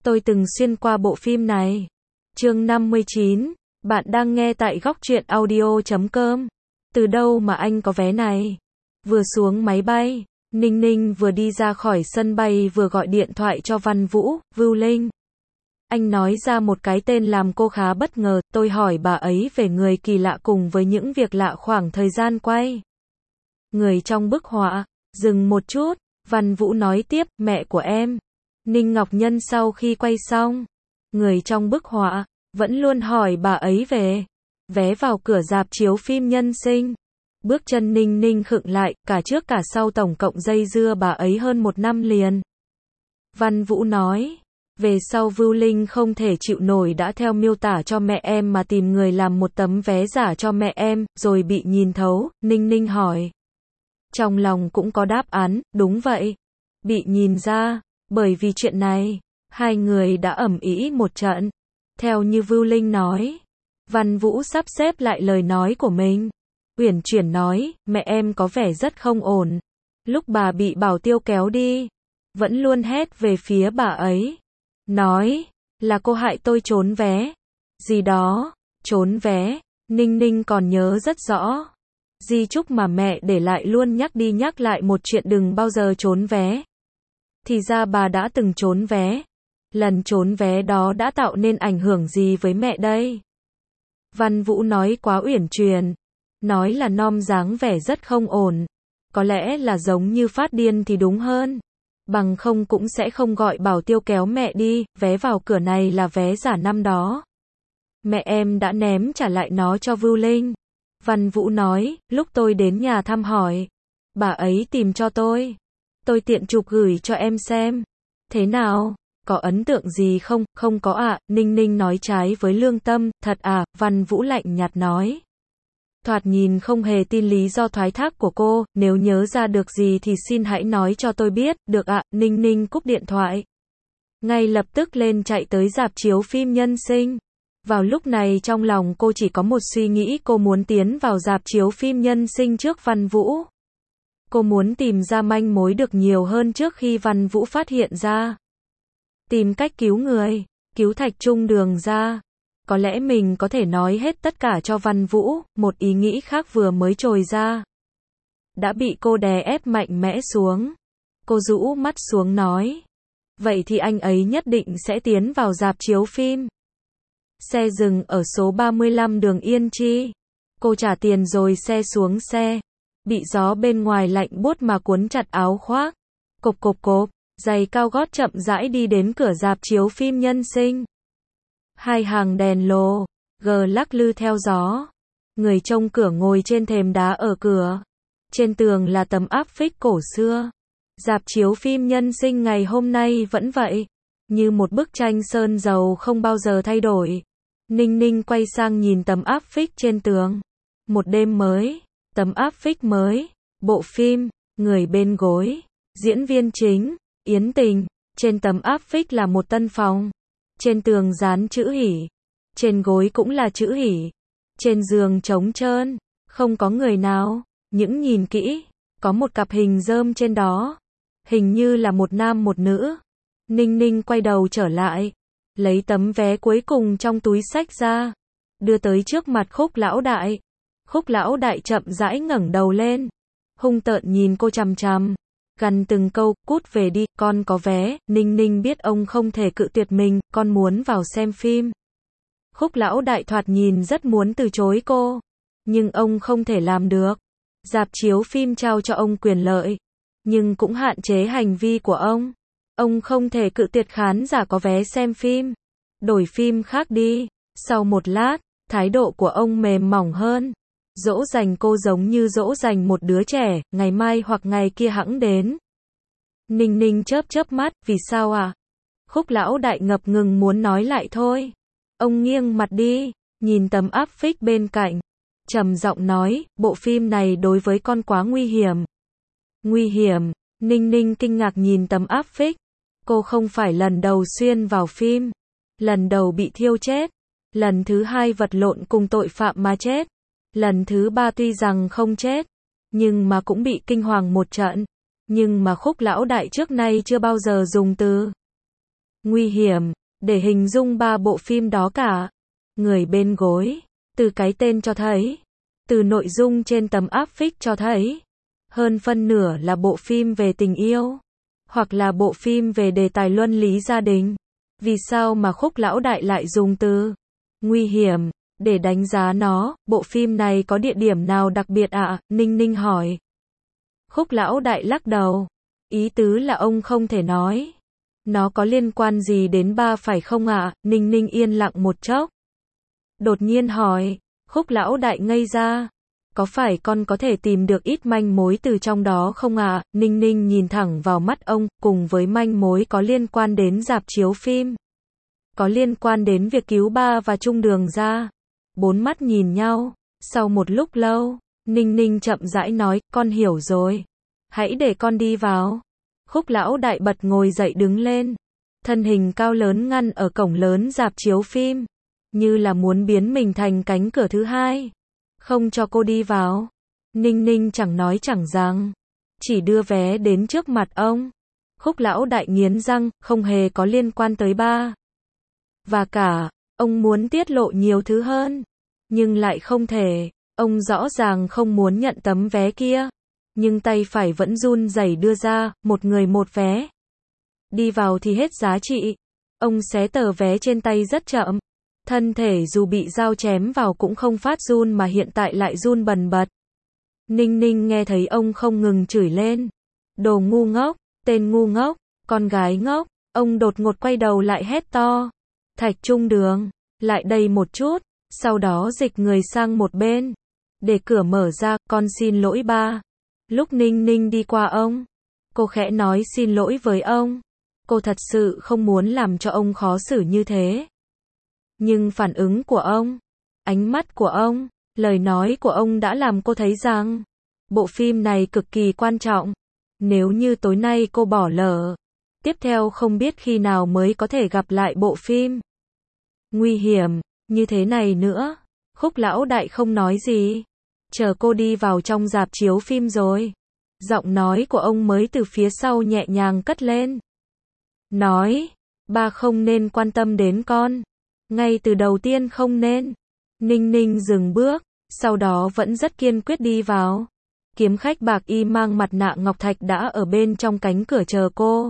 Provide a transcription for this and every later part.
Tôi từng xuyên qua bộ phim này. Chương 59. Bạn đang nghe tại góc truyện audio.com. Từ đâu mà anh có vé này? Vừa xuống máy bay, Ninh Ninh vừa đi ra khỏi sân bay vừa gọi điện thoại cho Văn Vũ, Vưu Linh. Anh nói ra một cái tên làm cô khá bất ngờ, tôi hỏi bà ấy về người kỳ lạ cùng với những việc lạ khoảng thời gian quay. Người trong bức họa, dừng một chút, Văn Vũ nói tiếp, mẹ của em. Ninh Ngọc Nhân sau khi quay xong, người trong bức họa, vẫn luôn hỏi bà ấy về vé vào cửa rạp chiếu phim Nhân Sinh. Bước chân Ninh Ninh khựng lại, cả trước cả sau tổng cộng dây dưa bà ấy hơn 1 năm liền. Văn Vũ nói, về sau Vưu Linh không thể chịu nổi đã theo miêu tả cho mẹ em mà tìm người làm một tấm vé giả cho mẹ em, rồi bị nhìn thấu. Ninh Ninh hỏi. Trong lòng cũng có đáp án, đúng vậy. Bị nhìn ra, bởi vì chuyện này, hai người đã ầm ĩ một trận. Theo như Vưu Linh nói, Văn Vũ sắp xếp lại lời nói của mình. Uyển chuyển nói, mẹ em có vẻ rất không ổn. Lúc bà bị Bảo Tiêu kéo đi, vẫn luôn hét về phía bà ấy. Nói, là cô hại tôi trốn vé. Gì đó, trốn vé, Ninh Ninh còn nhớ rất rõ. Di chúc mà mẹ để lại luôn nhắc đi nhắc lại một chuyện đừng bao giờ trốn vé. Thì ra bà đã từng trốn vé. Lần trốn vé đó đã tạo nên ảnh hưởng gì với mẹ đây? Văn Vũ nói quá uyển chuyển. Nói là nom dáng vẻ rất không ổn. Có lẽ là giống như phát điên thì đúng hơn. Bằng không cũng sẽ không gọi Bảo Tiêu kéo mẹ đi, vé vào cửa này là vé giả năm đó. Mẹ em đã ném trả lại nó cho Vưu Linh. Văn Vũ nói, lúc tôi đến nhà thăm hỏi, bà ấy tìm cho tôi. Tôi tiện chụp gửi cho em xem. Thế nào? Có ấn tượng gì không? Không có ạ. Ninh Ninh nói trái với lương tâm. Thật à? Văn Vũ lạnh nhạt nói. Thoạt nhìn không hề tin lý do thoái thác của cô. Nếu nhớ ra được gì thì xin hãy nói cho tôi biết. Được ạ. Ninh Ninh cúp điện thoại. Ngay lập tức lên chạy tới rạp chiếu phim Nhân Sinh. Vào lúc này trong lòng cô chỉ có một suy nghĩ, cô muốn tiến vào rạp chiếu phim Nhân Sinh trước Văn Vũ. Cô muốn tìm ra manh mối được nhiều hơn trước khi Văn Vũ phát hiện ra. Tìm cách cứu người, cứu Thạch Trung Đường ra. Có lẽ mình có thể nói hết tất cả cho Văn Vũ, một ý nghĩ khác vừa mới trồi ra. Đã bị cô đè ép mạnh mẽ xuống. Cô rũ mắt xuống nói. Vậy thì anh ấy nhất định sẽ tiến vào rạp chiếu phim. Xe dừng ở số 35 đường Yên Chi. Cô trả tiền rồi xe xuống xe. Bị gió bên ngoài lạnh buốt mà cuốn chặt áo khoác. Cộp cộp cộp, giày cao gót chậm rãi đi đến cửa rạp chiếu phim Nhân Sinh. Hai hàng đèn lồ, gờ lắc lư theo gió. Người trông cửa ngồi trên thềm đá ở cửa. Trên tường là tấm áp phích cổ xưa. Rạp chiếu phim Nhân Sinh ngày hôm nay vẫn vậy. Như một bức tranh sơn dầu không bao giờ thay đổi. Ninh Ninh quay sang nhìn tấm áp phích trên tường. Một đêm mới, tấm áp phích mới, bộ phim, người bên gối, diễn viên chính, Yến Tình. Trên tấm áp phích là một tân phòng. Trên tường dán chữ hỉ. Trên gối cũng là chữ hỉ. Trên giường trống trơn, không có người nào. Những nhìn kỹ, có một cặp hình rơm trên đó. Hình như là một nam một nữ. Ninh Ninh quay đầu trở lại, lấy tấm vé cuối cùng trong túi xách ra, đưa tới trước mặt Khúc Lão Đại. Khúc Lão Đại chậm rãi ngẩng đầu lên, hung tợn nhìn cô chằm chằm, gằn từng câu, cút về đi, con có vé. Ninh Ninh biết ông không thể cự tuyệt mình, con muốn vào xem phim. Khúc Lão Đại thoạt nhìn rất muốn từ chối cô, nhưng ông không thể làm được. Rạp chiếu phim trao cho ông quyền lợi, nhưng cũng hạn chế hành vi của ông. Ông không thể cự tuyệt khán giả có vé xem phim. Đổi phim khác đi. Sau một lát, thái độ của ông mềm mỏng hơn. Dỗ dành cô giống như dỗ dành một đứa trẻ, ngày mai hoặc ngày kia hẵng đến. Ninh Ninh chớp chớp mắt, vì sao à? Khúc Lão Đại ngập ngừng muốn nói lại thôi. Ông nghiêng mặt đi, nhìn tấm áp phích bên cạnh. Trầm giọng nói, bộ phim này đối với con quá nguy hiểm. Nguy hiểm? Ninh Ninh kinh ngạc nhìn tấm áp phích. Cô không phải lần đầu xuyên vào phim. Lần đầu bị thiêu chết. Lần thứ hai vật lộn cùng tội phạm mà chết. Lần thứ ba tuy rằng không chết, nhưng mà cũng bị kinh hoàng một trận. Nhưng mà Khúc Lão Đại trước nay chưa bao giờ dùng từ Nguy hiểm, để hình dung 3 bộ phim đó cả. Người bên gối, từ cái tên cho thấy, từ nội dung trên tấm áp phích cho thấy, hơn phân nửa là bộ phim về tình yêu, hoặc là bộ phim về đề tài luân lý gia đình. Vì sao mà Khúc Lão Đại lại dùng từ nguy hiểm để đánh giá nó? Bộ phim này có địa điểm nào đặc biệt ạ? Ninh Ninh hỏi. Khúc Lão Đại lắc đầu. Ý tứ là ông không thể nói. Nó có liên quan gì đến ba phải không ạ? Ninh Ninh yên lặng một chốc. Đột nhiên hỏi. Khúc Lão Đại ngây ra. Có phải con có thể tìm được ít manh mối từ trong đó không ạ? Ninh Ninh nhìn thẳng vào mắt ông, cùng với manh mối có liên quan đến rạp chiếu phim. Có liên quan đến việc cứu ba và Trung Đường ra. Bốn mắt nhìn nhau. Sau một lúc lâu, Ninh Ninh chậm rãi nói, con hiểu rồi. Hãy để con đi vào. Khúc Lão Đại bật ngồi dậy đứng lên. Thân hình cao lớn ngăn ở cổng lớn rạp chiếu phim. Như là muốn biến mình thành cánh cửa thứ hai. Không cho cô đi vào. Ninh Ninh chẳng nói chẳng rằng. Chỉ đưa vé đến trước mặt ông. Khúc Lão Đại nghiến răng, không hề có liên quan tới ba. Và cả, ông muốn tiết lộ nhiều thứ hơn. Nhưng lại không thể. Ông rõ ràng không muốn nhận tấm vé kia. Nhưng tay phải vẫn run rẩy đưa ra, một người một vé. Đi vào thì hết giá trị. Ông xé tờ vé trên tay rất chậm. Thân thể dù bị dao chém vào cũng không phát run mà hiện tại lại run bần bật. Ninh Ninh nghe thấy ông không ngừng chửi lên. Đồ ngu ngốc, tên ngu ngốc, con gái ngốc. Ông đột ngột quay đầu lại hét to. Thạch Trung Đường, lại đây một chút. Sau đó dịch người sang một bên. Để cửa mở ra, con xin lỗi ba. Lúc Ninh Ninh đi qua ông, cô khẽ nói xin lỗi với ông. Cô thật sự không muốn làm cho ông khó xử như thế. Nhưng phản ứng của ông, ánh mắt của ông, lời nói của ông đã làm cô thấy rằng bộ phim này cực kỳ quan trọng. Nếu như tối nay cô bỏ lỡ, tiếp theo không biết khi nào mới có thể gặp lại bộ phim nguy hiểm như thế này nữa. Khúc Lão Đại không nói gì. Chờ cô đi vào trong rạp chiếu phim rồi. Giọng nói của ông mới từ phía sau nhẹ nhàng cất lên. Nói, ba không nên quan tâm đến con. Ngay từ đầu tiên không nên. Ninh Ninh dừng bước, sau đó vẫn rất kiên quyết đi vào. Kiếm khách bạc y mang mặt nạ ngọc thạch đã ở bên trong cánh cửa chờ cô.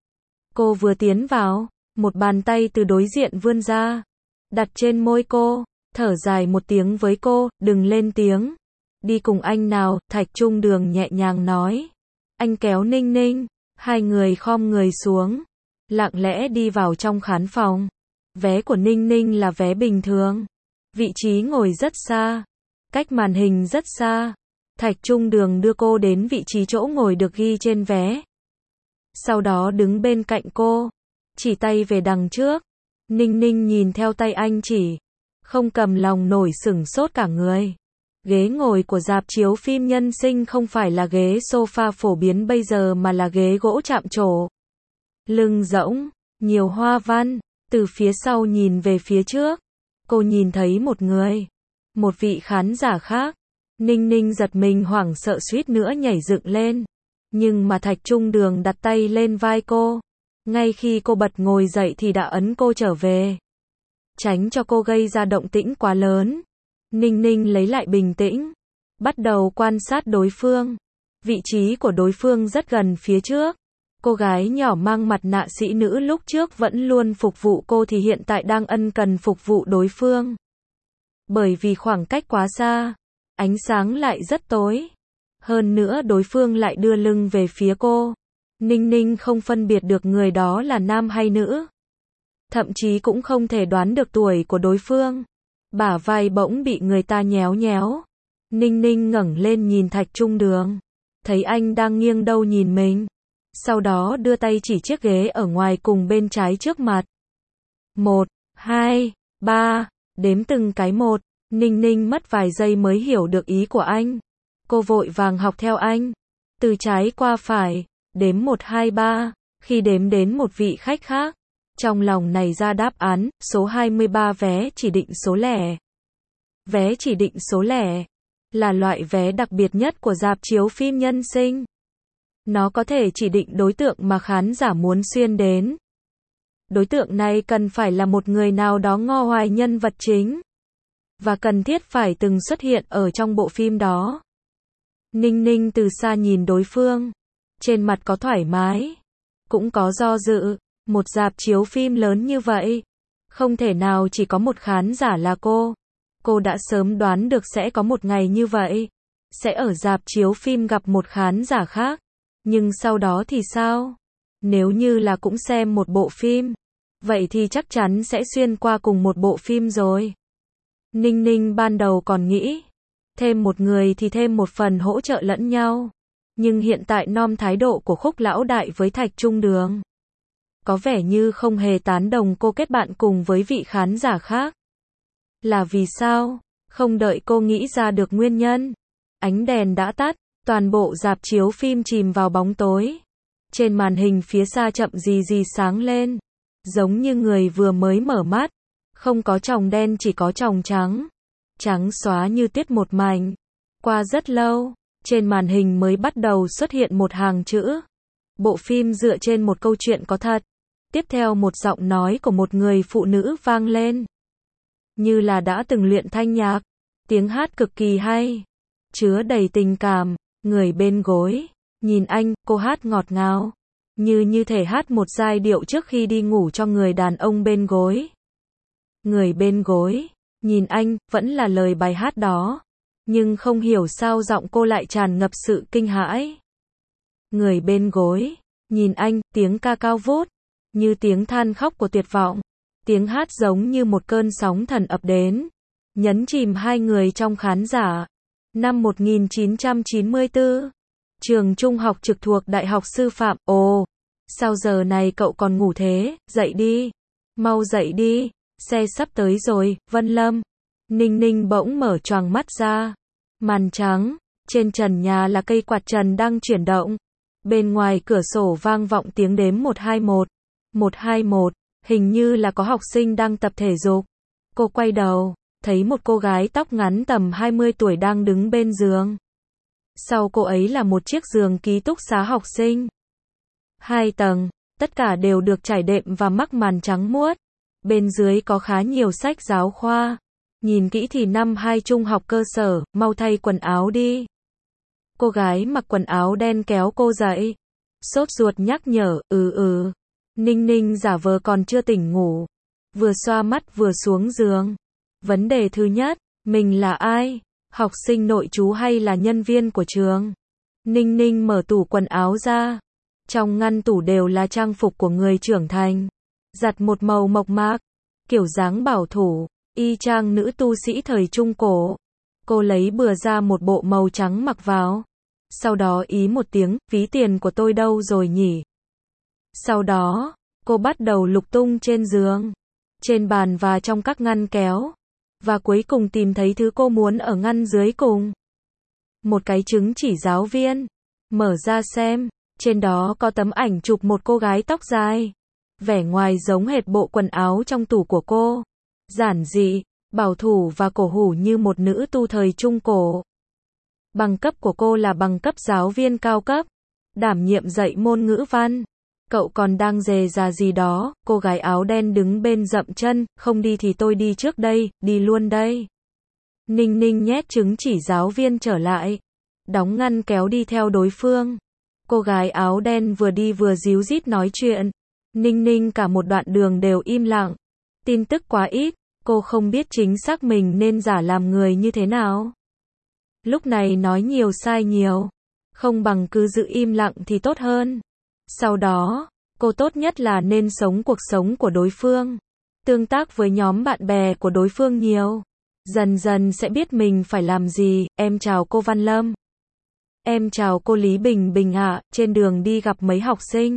Cô vừa tiến vào, một bàn tay từ đối diện vươn ra, đặt trên môi cô, thở dài một tiếng với cô, đừng lên tiếng. Đi cùng anh nào, Thạch Trung Đường nhẹ nhàng nói. Anh kéo Ninh Ninh, hai người khom người xuống, lặng lẽ đi vào trong khán phòng. Vé của Ninh Ninh là vé bình thường. Vị trí ngồi rất xa, cách màn hình rất xa. Thạch Trung Đường đưa cô đến vị trí chỗ ngồi được ghi trên vé. Sau đó đứng bên cạnh cô, chỉ tay về đằng trước. Ninh Ninh nhìn theo tay anh chỉ, không cầm lòng nổi sửng sốt cả người. Ghế ngồi của rạp chiếu phim nhân sinh không phải là ghế sofa phổ biến bây giờ mà là ghế gỗ chạm trổ. Lưng rỗng, nhiều hoa văn, từ phía sau nhìn về phía trước. Cô nhìn thấy một người, một vị khán giả khác. Ninh Ninh giật mình hoảng sợ suýt nữa nhảy dựng lên. Nhưng mà Thạch Trung Đường đặt tay lên vai cô. Ngay khi cô bật ngồi dậy thì đã ấn cô trở về. Tránh cho cô gây ra động tĩnh quá lớn. Ninh Ninh lấy lại bình tĩnh, bắt đầu quan sát đối phương. Vị trí của đối phương rất gần phía trước. Cô gái nhỏ mang mặt nạ sĩ nữ lúc trước vẫn luôn phục vụ cô thì hiện tại đang ân cần phục vụ đối phương. Bởi vì khoảng cách quá xa, ánh sáng lại rất tối. Hơn nữa đối phương lại đưa lưng về phía cô. Ninh Ninh không phân biệt được người đó là nam hay nữ. Thậm chí cũng không thể đoán được tuổi của đối phương. Bả vai bỗng bị người ta nhéo nhéo. Ninh Ninh ngẩng lên nhìn Thạch Trung Đường. Thấy anh đang nghiêng đầu nhìn mình. Sau đó đưa tay chỉ chiếc ghế ở ngoài cùng bên trái trước mặt. 1, 2, 3, đếm từng cái một. Ninh Ninh mất vài giây mới hiểu được ý của anh. Cô vội vàng học theo anh. Từ trái qua phải, đếm 1, 2, 3. Khi đếm đến một vị khách khác, trong lòng này ra đáp án, số 23 vé chỉ định số lẻ. Vé chỉ định số lẻ là loại vé đặc biệt nhất của rạp chiếu phim nhân sinh. Nó có thể chỉ định đối tượng mà khán giả muốn xuyên đến. Đối tượng này cần phải là một người nào đó ngo hoài nhân vật chính, và cần thiết phải từng xuất hiện ở trong bộ phim đó. Ninh Ninh từ xa nhìn đối phương, trên mặt có thoải mái, cũng có do dự. Một rạp chiếu phim lớn như vậy, không thể nào chỉ có một khán giả là cô. Cô đã sớm đoán được sẽ có một ngày như vậy, sẽ ở rạp chiếu phim gặp một khán giả khác. Nhưng sau đó thì sao? Nếu như là cũng xem một bộ phim, vậy thì chắc chắn sẽ xuyên qua cùng một bộ phim rồi. Ninh Ninh ban đầu còn nghĩ, thêm một người thì thêm một phần hỗ trợ lẫn nhau. Nhưng hiện tại nom thái độ của Khúc lão đại với Thạch Trung Đường, có vẻ như không hề tán đồng cô kết bạn cùng với vị khán giả khác. Là vì sao? Không đợi cô nghĩ ra được nguyên nhân, ánh đèn đã tắt, toàn bộ rạp chiếu phim chìm vào bóng tối. Trên màn hình phía xa chậm gì sáng lên, giống như người vừa mới mở mắt. Không có tròng đen, chỉ có tròng trắng. Trắng xóa như tuyết một mảnh. Qua rất lâu, trên màn hình mới bắt đầu xuất hiện một hàng chữ. Bộ phim dựa trên một câu chuyện có thật. Tiếp theo một giọng nói của một người phụ nữ vang lên. Như là đã từng luyện thanh nhạc. Tiếng hát cực kỳ hay, chứa đầy tình cảm. Người bên gối, nhìn anh, cô hát ngọt ngào. Như thể hát một giai điệu trước khi đi ngủ cho người đàn ông bên gối. Người bên gối, nhìn anh, vẫn là lời bài hát đó. Nhưng không hiểu sao giọng cô lại tràn ngập sự kinh hãi. Người bên gối, nhìn anh, tiếng ca cao vút, như tiếng than khóc của tuyệt vọng. Tiếng hát giống như một cơn sóng thần ập đến, nhấn chìm hai người trong khán giả. Năm 1994, trường trung học trực thuộc Đại học Sư phạm. Ồ, sao giờ này cậu còn ngủ thế? Dậy đi, mau dậy đi, xe sắp tới rồi. Vân Lâm. Ninh Ninh bỗng mở choàng mắt ra. Màn trắng, trên trần nhà là cây quạt trần đang chuyển động. Bên ngoài cửa sổ vang vọng tiếng đếm 121. 121, hình như là có học sinh đang tập thể dục. Cô quay đầu, thấy một cô gái tóc ngắn tầm 20 tuổi đang đứng bên giường. Sau cô ấy là một chiếc giường ký túc xá học sinh. 2 tầng, tất cả đều được trải đệm và mắc màn trắng muốt. Bên dưới có khá nhiều sách giáo khoa. Nhìn kỹ thì năm 2 trung học cơ sở, mau thay quần áo đi. Cô gái mặc quần áo đen kéo cô dậy. Sốt ruột nhắc nhở, Ninh Ninh giả vờ còn chưa tỉnh ngủ. Vừa xoa mắt vừa xuống giường. Vấn đề thứ nhất, mình là ai? Học sinh nội trú hay là nhân viên của trường? Ninh Ninh mở tủ quần áo ra. Trong ngăn tủ đều là trang phục của người trưởng thành. Giặt một màu mộc mạc, kiểu dáng bảo thủ, y chang nữ tu sĩ thời Trung Cổ. Cô lấy bừa ra một bộ màu trắng mặc vào. Sau đó ý một tiếng, ví tiền của tôi đâu rồi nhỉ? Sau đó, cô bắt đầu lục tung trên giường, trên bàn và trong các ngăn kéo. Và cuối cùng tìm thấy thứ cô muốn ở ngăn dưới cùng. Một cái chứng chỉ giáo viên. Mở ra xem, trên đó có tấm ảnh chụp một cô gái tóc dài. Vẻ ngoài giống hệt bộ quần áo trong tủ của cô. Giản dị, bảo thủ và cổ hủ như một nữ tu thời Trung Cổ. Bằng cấp của cô là bằng cấp giáo viên cao cấp, đảm nhiệm dạy môn ngữ văn. Cậu còn đang dè dà gì đó? Cô gái áo đen đứng bên dậm chân, không đi thì tôi đi trước đây, đi luôn đây. Ninh Ninh nhét chứng chỉ giáo viên trở lại, đóng ngăn kéo đi theo đối phương. Cô gái áo đen vừa đi vừa díu dít nói chuyện. Ninh Ninh cả một đoạn đường đều im lặng. Tin tức quá ít, cô không biết chính xác mình nên giả làm người như thế nào. Lúc này nói nhiều sai nhiều, không bằng cứ giữ im lặng thì tốt hơn. Sau đó, cô tốt nhất là nên sống cuộc sống của đối phương. Tương tác với nhóm bạn bè của đối phương nhiều. Dần dần sẽ biết mình phải làm gì. Em chào cô Văn Lâm. Em chào cô Lý Bình Bình ạ. Trên đường đi gặp mấy học sinh.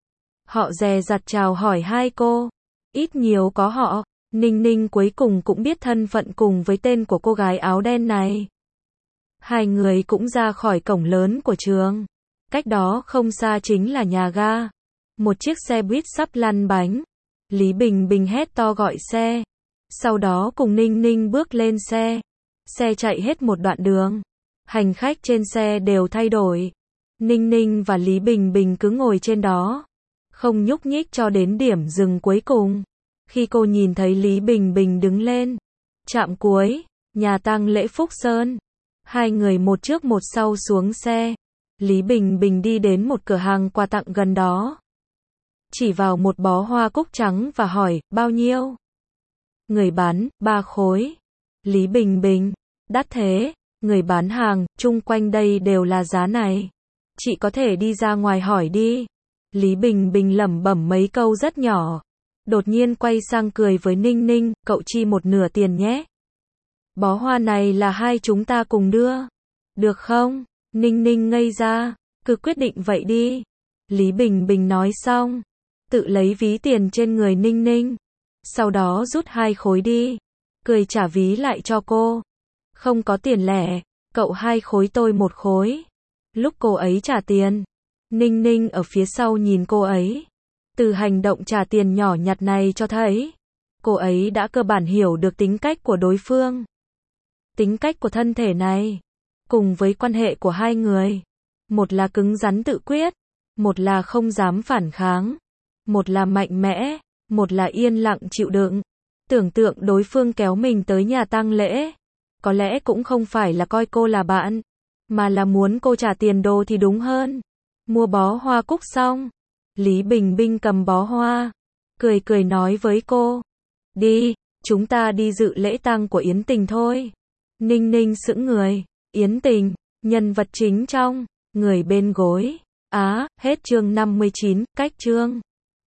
Họ dè dặt chào hỏi hai cô. Ít nhiều có họ. Ninh Ninh cuối cùng cũng biết thân phận cùng với tên của cô gái áo đen này. Hai người cũng ra khỏi cổng lớn của trường. Cách đó không xa chính là nhà ga. Một chiếc xe buýt sắp lăn bánh. Lý Bình Bình hét to gọi xe. Sau đó cùng Ninh Ninh bước lên xe. Xe chạy hết một đoạn đường. Hành khách trên xe đều thay đổi. Ninh Ninh và Lý Bình Bình cứ ngồi trên đó. không nhúc nhích cho đến điểm dừng cuối cùng. Khi cô nhìn thấy Lý Bình Bình đứng lên, trạm cuối, nhà tang lễ Phúc Sơn. Hai người một trước một sau xuống xe. Lý Bình Bình đi đến một cửa hàng quà tặng gần đó. Chỉ vào một bó hoa cúc trắng và hỏi, bao nhiêu? Người bán, 3 khối. Lý Bình Bình, đắt thế. Người bán hàng, chung quanh đây đều là giá này. Chị có thể đi ra ngoài hỏi đi. Lý Bình Bình lẩm bẩm mấy câu rất nhỏ. Đột nhiên quay sang cười với Ninh Ninh, cậu chi một nửa tiền nhé. Bó hoa này là hai chúng ta cùng đưa. Được không? Ninh Ninh ngây ra, cứ quyết định vậy đi. Lý Bình Bình nói xong, tự lấy ví tiền trên người Ninh Ninh. Sau đó rút 2 khối đi, cười trả ví lại cho cô. Không có tiền lẻ, cậu 2 khối tôi 1 khối. Lúc cô ấy trả tiền, Ninh Ninh ở phía sau nhìn cô ấy. Từ hành động trả tiền nhỏ nhặt này cho thấy, cô ấy đã cơ bản hiểu được tính cách của đối phương. Tính cách của thân thể này, cùng với quan hệ của hai người. Một là cứng rắn tự quyết, một là không dám phản kháng, một là mạnh mẽ, một là yên lặng chịu đựng. Tưởng tượng đối phương kéo mình tới nhà tang lễ, có lẽ cũng không phải là coi cô là bạn, mà là muốn cô trả tiền đồ thì đúng hơn. Mua bó hoa cúc xong, Lý Bình Bình cầm bó hoa, cười cười nói với cô, đi, chúng ta đi dự lễ tang của Yến Tình thôi. Ninh Ninh sững người, Yến Tình, nhân vật chính trong Người bên gối. Hết chương 59, cách chương.